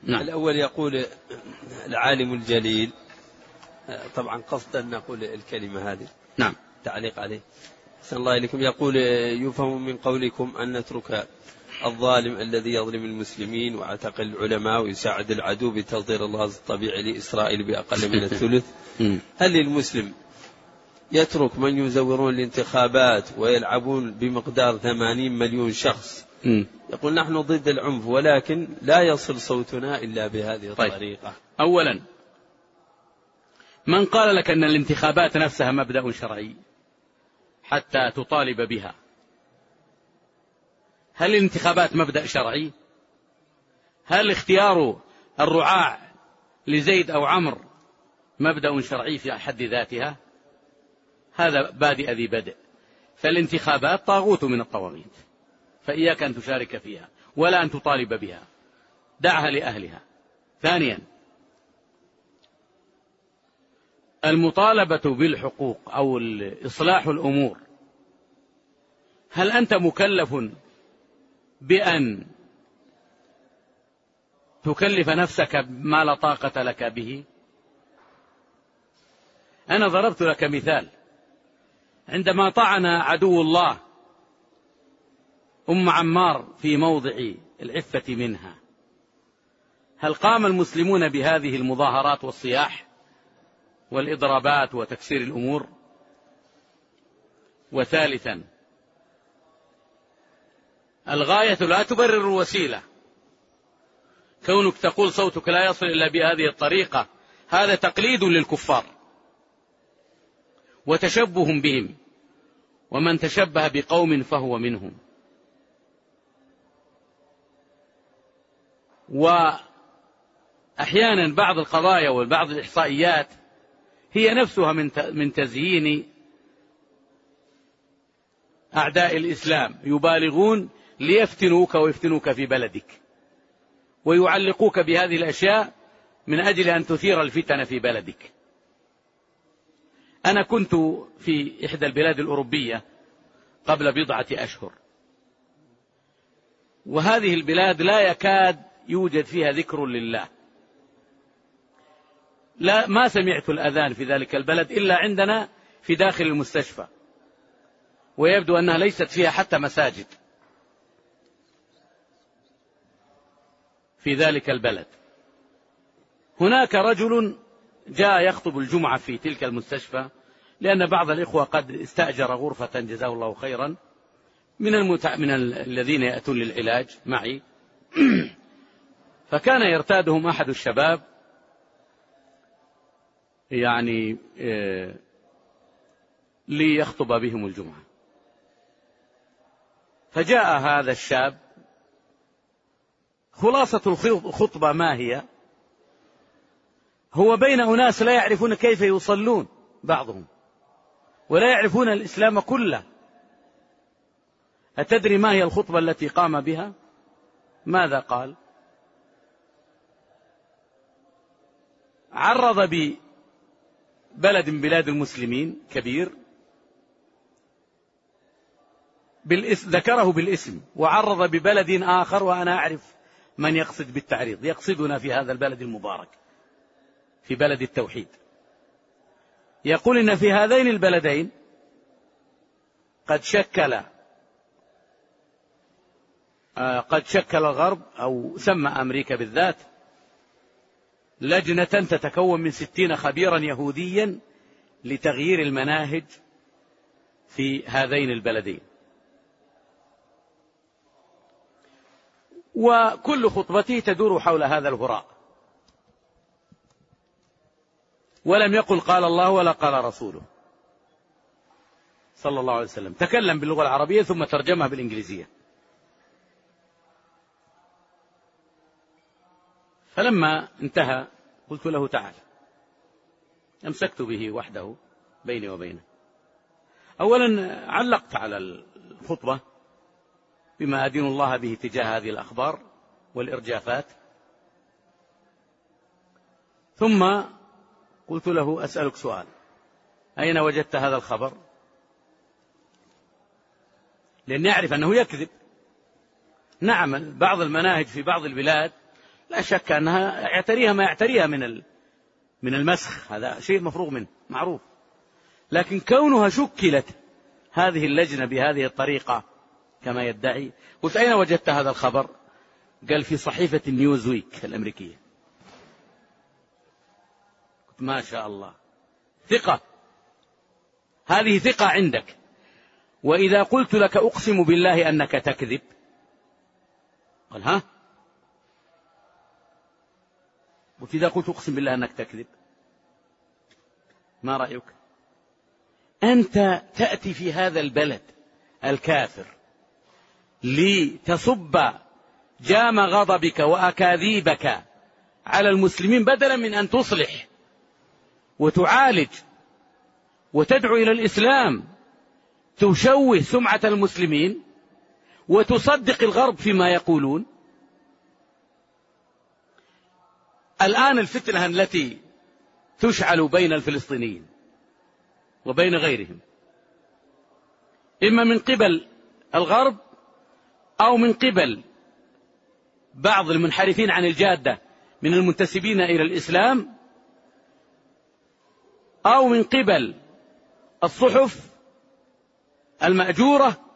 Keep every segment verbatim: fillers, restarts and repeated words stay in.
نعم. الأول يقول العالم الجليل، طبعا قصد أن نقول الكلمة هذه. نعم. تعليق عليه. أحسن الله إليكم. يقول يفهم من قولكم أن نترك الظالم الذي يظلم المسلمين ويعتقل العلماء ويساعد العدو بتصدير الغاز الطبيعي لإسرائيل بأقل من الثلث. هل للمسلم يترك من يزورون الانتخابات ويلعبون بمقدار ثمانين مليون شخص؟ يقول نحن ضد العنف ولكن لا يصل صوتنا إلا بهذه الطريقة. طيب. أولا، من قال لك أن الانتخابات نفسها مبدأ شرعي حتى تطالب بها؟ هل الانتخابات مبدأ شرعي؟ هل اختيار الرعاع لزيد أو عمرو مبدأ شرعي في حد ذاتها؟ هذا بادئ ذي بدء. فالانتخابات طاغوت من الطواغيت، فإياك أن تشارك فيها ولا أن تطالب بها، دعها لأهلها. ثانيا، المطالبة بالحقوق أو إصلاح الأمور، هل أنت مكلف بأن تكلف نفسك ما لا طاقة لك به؟ أنا ضربت لك مثال، عندما طعن عدو الله أم عمار في موضع العفة منها، هل قام المسلمون بهذه المظاهرات والصياح والإضرابات وتكسير الأمور؟ وثالثا، الغاية لا تبرر الوسيلة. كونك تقول صوتك لا يصل إلا بهذه الطريقة، هذا تقليد للكفار وتشبه بهم، ومن تشبه بقوم فهو منهم. وأحيانا بعض القضايا وبعض الإحصائيات هي نفسها من تزيين أعداء الإسلام، يبالغون ليفتنوك ويفتنوك في بلدك ويعلقوك بهذه الأشياء من أجل أن تثير الفتن في بلدك. أنا كنت في إحدى البلاد الأوروبية قبل بضعة أشهر، وهذه البلاد لا يكاد يوجد فيها ذكر لله. لا، ما سمعت الأذان في ذلك البلد إلا عندنا في داخل المستشفى، ويبدو أنها ليست فيها حتى مساجد في ذلك البلد. هناك رجل جاء يخطب الجمعة في تلك المستشفى، لأن بعض الإخوة قد استأجر غرفة جزاه الله خيرا من, المتع... من الذين يأتون للعلاج معي فكان يرتادهم أحد الشباب يعني إيه ليخطب بهم الجمعة. فجاء هذا الشاب، خلاصة الخطبة ما هي؟ هو بين أناس لا يعرفون كيف يصلون بعضهم ولا يعرفون الإسلام كله. أتدري ما هي الخطبة التي قام بها؟ ماذا قال؟ عرض ببلد من بلاد المسلمين كبير بالاسم، ذكره بالاسم، وعرض ببلد آخر وأنا أعرف من يقصد بالتعريض، يقصدنا في هذا البلد المبارك، في بلد التوحيد. يقول إن في هذين البلدين قد شكل قد شكل الغرب أو سمى أمريكا بالذات لجنة تتكون من ستين خبيرا يهوديا لتغيير المناهج في هذين البلدين. وكل خطبته تدور حول هذا الهراء، ولم يقل قال الله ولا قال رسوله صلى الله عليه وسلم. تكلم باللغة العربية ثم ترجمها بالإنجليزية. فلما انتهى قلت له تعال. أمسكت به وحده بيني وبينه. أولا علقت على الخطبة بما أدين الله به تجاه هذه الأخبار والإرجافات، ثم قلت له أسألك سؤال، أين وجدت هذا الخبر؟ لأني أعرف أنه يكذب. نعم، بعض المناهج في بعض البلاد لا شك أنها يعتريها ما يعتريها من من المسخ، هذا شيء مفروغ منه معروف. لكن كونها شكلت هذه اللجنة بهذه الطريقة كما يدعي. قلت أين وجدت هذا الخبر؟ قال في صحيفة نيوزويك الأمريكية. قلت ما شاء الله، ثقة، هذه ثقة عندك. وإذا قلت لك أقسم بالله أنك تكذب، قال ها؟ وإذا قلت أقسم بالله أنك تكذب، ما رأيك؟ أنت تأتي في هذا البلد الكافر لتصب جام غضبك وأكاذيبك على المسلمين بدلا من أن تصلح وتعالج وتدعو إلى الإسلام، تشوه سمعة المسلمين وتصدق الغرب فيما يقولون. الآن الفتنة التي تشعل بين الفلسطينيين وبين غيرهم إما من قبل الغرب أو من قبل بعض المنحرفين عن الجادة من المنتسبين إلى الإسلام، أو من قبل الصحف المأجورة،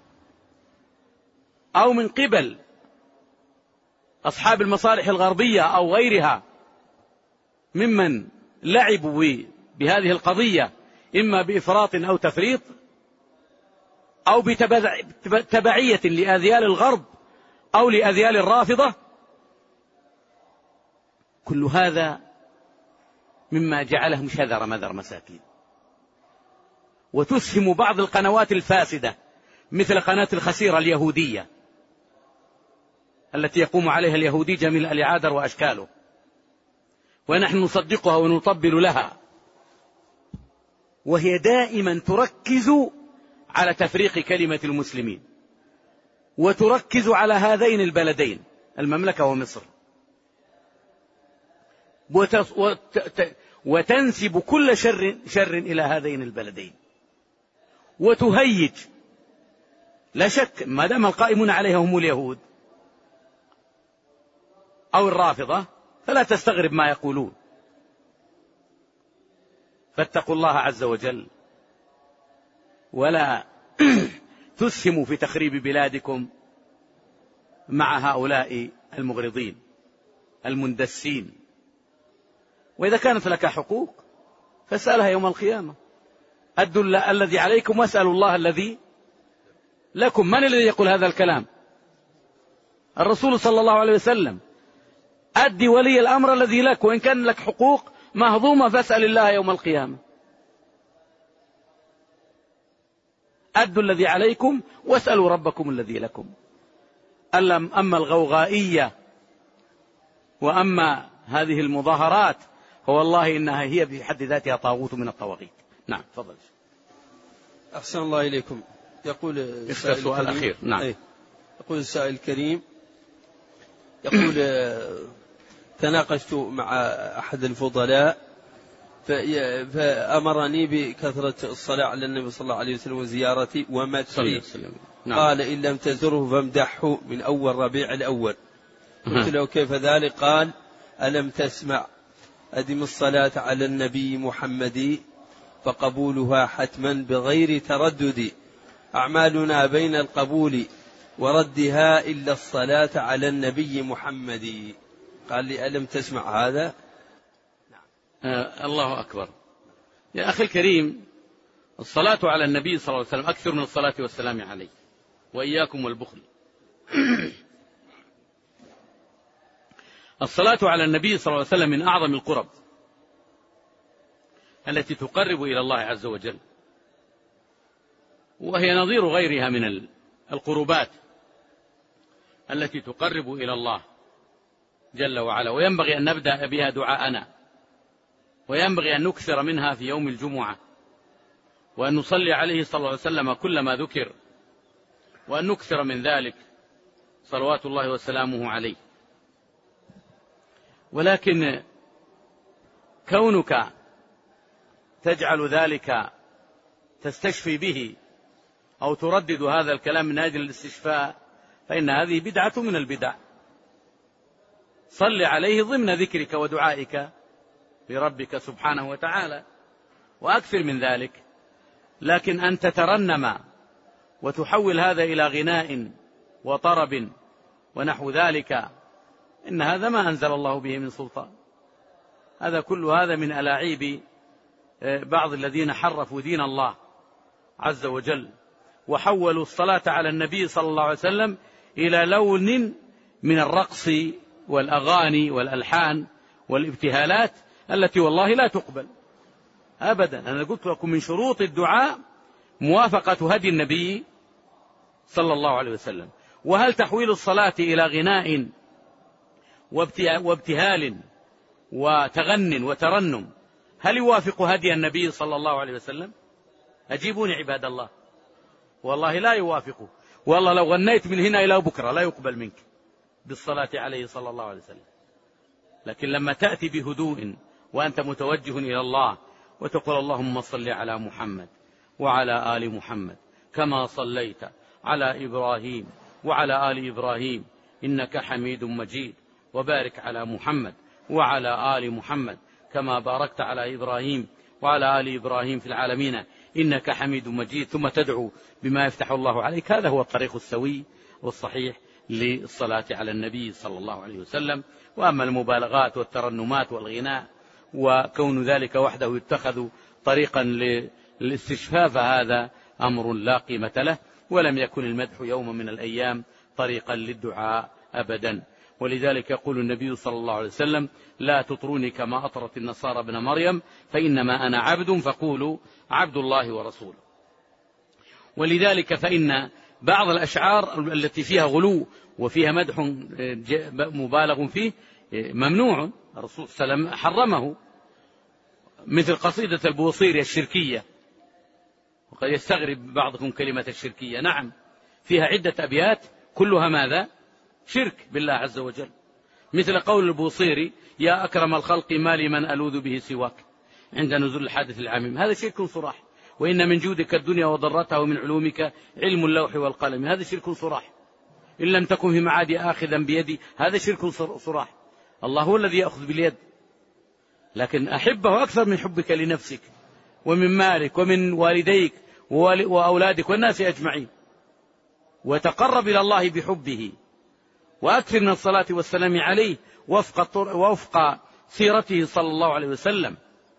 أو من قبل أصحاب المصالح الغربية أو غيرها ممن لعبوا بهذه القضية إما بإفراط أو تفريط أو بتبعية لأذيال الغرب أو لأذيال الرافضة. كل هذا مما جعلهم شذر مذر مساكين. وتسهم بعض القنوات الفاسدة مثل قناة الخسيرة اليهودية التي يقوم عليها اليهودي جميل العادر وأشكاله، ونحن نصدقها ونطبل لها، وهي دائما تركز على تفريق كلمة المسلمين، وتركز على هذين البلدين المملكة ومصر، وتنسب كل شر, شر إلى هذين البلدين، وتهيج. لا شك ما دام القائمون عليها هم اليهود أو الرافضة فلا تستغرب ما يقولون. فاتقوا الله عز وجل ولا تسهموا في تخريب بلادكم مع هؤلاء المغرضين المندسين. وإذا كانت لك حقوق فاسألها يوم القيامة. أدوا الذي عليكم واسألوا الله الذي لكم. من الذي يقول هذا الكلام؟ الرسول صلى الله عليه وسلم. أدي ولي الأمر الذي لك، وإن كان لك حقوق مهضومة فاسأل الله يوم القيامة. أدوا الذي عليكم واسألوا ربكم الذي لكم. أما الغوغائية وأما هذه المظاهرات فوالله إنها هي بحد ذاتها طاغوت من الطواغيت. نعم تفضل. أحسن الله إليكم. يقول السؤال الأخير. نعم. أي. يقول السائل الكريم، يقول تناقشت مع أحد الفضلاء فأمرني بكثرة الصلاة على النبي صلى الله عليه وسلم وزيارتي ومدحه. نعم. قال إن لم تزره فامدحه من أول ربيع الأول. قلت له كيف ذلك؟ قال ألم تسمع أدم الصلاة على النبي محمد فقبولها حتما بغير تردد، أعمالنا بين القبول وردها إلا الصلاة على النبي محمد. قال لي ألم تسمع هذا؟ آه الله أكبر. يا أخي الكريم، الصلاة على النبي صلى الله عليه وسلم أكثر من الصلاة والسلام عليه، وإياكم والبخل. الصلاة على النبي صلى الله عليه وسلم من أعظم القرب التي تقرب إلى الله عز وجل، وهي نظير غيرها من القربات التي تقرب إلى الله جل وعلا. وينبغي أن نبدأ بها دعاءنا، وينبغي أن نكثر منها في يوم الجمعة، وأن نصلي عليه صلى الله عليه وسلم كلما ذكر، وأن نكثر من ذلك صلوات الله وسلامه عليه. ولكن كونك تجعل ذلك تستشفي به أو تردد هذا الكلام من أجل الاستشفاء فإن هذه بدعة من البدع. صل عليه ضمن ذكرك ودعائك لربك سبحانه وتعالى، وأكثر من ذلك. لكن أن تترنم وتحول هذا إلى غناء وطرب ونحو ذلك، إن هذا ما أنزل الله به من سلطان. هذا كل هذا من ألاعيب بعض الذين حرفوا دين الله عز وجل، وحولوا الصلاة على النبي صلى الله عليه وسلم إلى لون من الرقص والأغاني والألحان والابتهالات التي والله لا تقبل أبدا. أنا قلت لكم من شروط الدعاء موافقة هدي النبي صلى الله عليه وسلم. وهل تحويل الصلاة إلى غناء وابتهال وتغن وترنم هل يوافق هدي النبي صلى الله عليه وسلم؟ أجيبوني عباد الله، والله لا يوافقه. والله لو غنيت من هنا إلى بكرة لا يقبل منك بالصلاة عليه صلى الله عليه وسلم. لكن لما تأتي بهدوء وأنت متوجه إلى الله وتقول اللهم صل على محمد وعلى آل محمد كما صليت على إبراهيم وعلى آل إبراهيم إنك حميد مجيد، وبارك على محمد وعلى آل محمد كما باركت على إبراهيم وعلى آل إبراهيم في العالمين إنك حميد مجيد، ثم تدعو بما يفتح الله عليك. هذا هو الطريق السوي والصحيح للصلاة على النبي صلى الله عليه وسلم. وأما المبالغات والترنمات والغناء وكون ذلك وحده يتخذ طريقا للاستشفاف، هذا أمر لا قيمة له، ولم يكن المدح يوم من الأيام طريقا للدعاء أبدا. ولذلك يقول النبي صلى الله عليه وسلم لا تطروني كما أطرت النصارى ابن مريم فإنما أنا عبد فقولوا عبد الله ورسوله. ولذلك فإن بعض الأشعار التي فيها غلو وفيها مدح مبالغ فيه ممنوع، الرسول صلى الله عليه وسلم حرمه، مثل قصيدة البوصيري الشركية. وقد يستغرب بعضكم كلمة الشركية، نعم فيها عدة أبيات كلها ماذا؟ شرك بالله عز وجل، مثل قول البوصيري يا أكرم الخلق ما لي من ألوذ به سواك عند نزول الحادث العميم، هذا شرك صراح. وإن من جودك الدنيا وضرتها ومن علومك علم اللوح والقلم، هذا شرك صراح. إن لم تكن في معادي آخذا بيدي، هذا شرك صراح. الله هو الذي يأخذ باليد، لكن أحبه أكثر من حبك لنفسك ومن مالك ومن والديك وأولادك والناس أجمعين، وتقرب إلى الله بحبه وأكثر من الصلاة والسلام عليه وفق, وفق سيرته صلى الله عليه وسلم.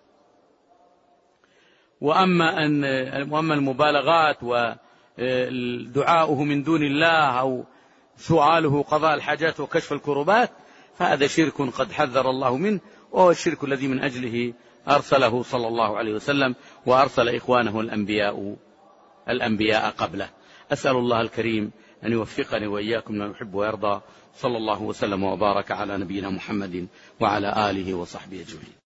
وأما, أن وأما المبالغات ودعاؤه من دون الله أو سؤاله قضاء الحاجات وكشف الكربات فهذا شرك قد حذر الله منه، وهو الشرك الذي من أجله أرسله صلى الله عليه وسلم وأرسل إخوانه الأنبياء الأنبياء قبله. أسأل الله الكريم أن يوفقني وإياكم ما يحب ويرضى. صلى الله وسلم وبارك على نبينا محمد وعلى آله وصحبه أجمعين.